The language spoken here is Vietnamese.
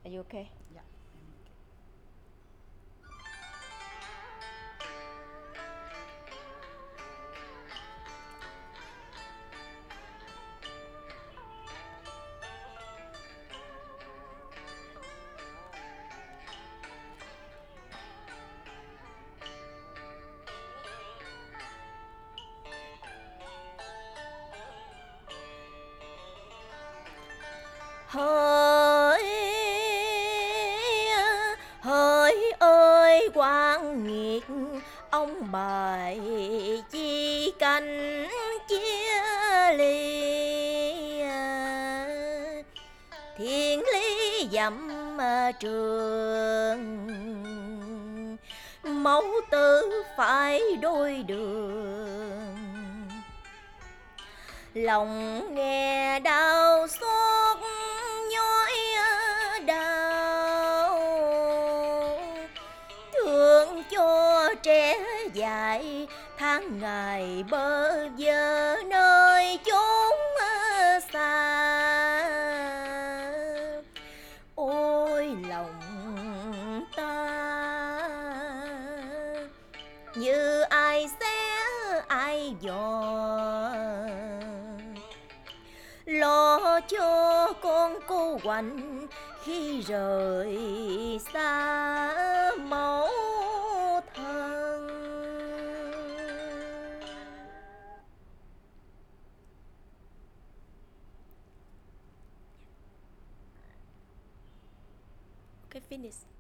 Are you okay? Dạ. Hỡi hỡi ơi quan nghiệt, ông bài chi canh chia ly. Thiên lý dặm trường, mẫu tử phải đôi đường. Lòng nghe đau xót nhói đau, thương cho trẻ dại tháng ngày bơ vơ nơi chốn xa. Ôi lòng ta như ai xé ai dò, lo cho con cô quạnh khi rời xa mẫu thân. Okay, finish.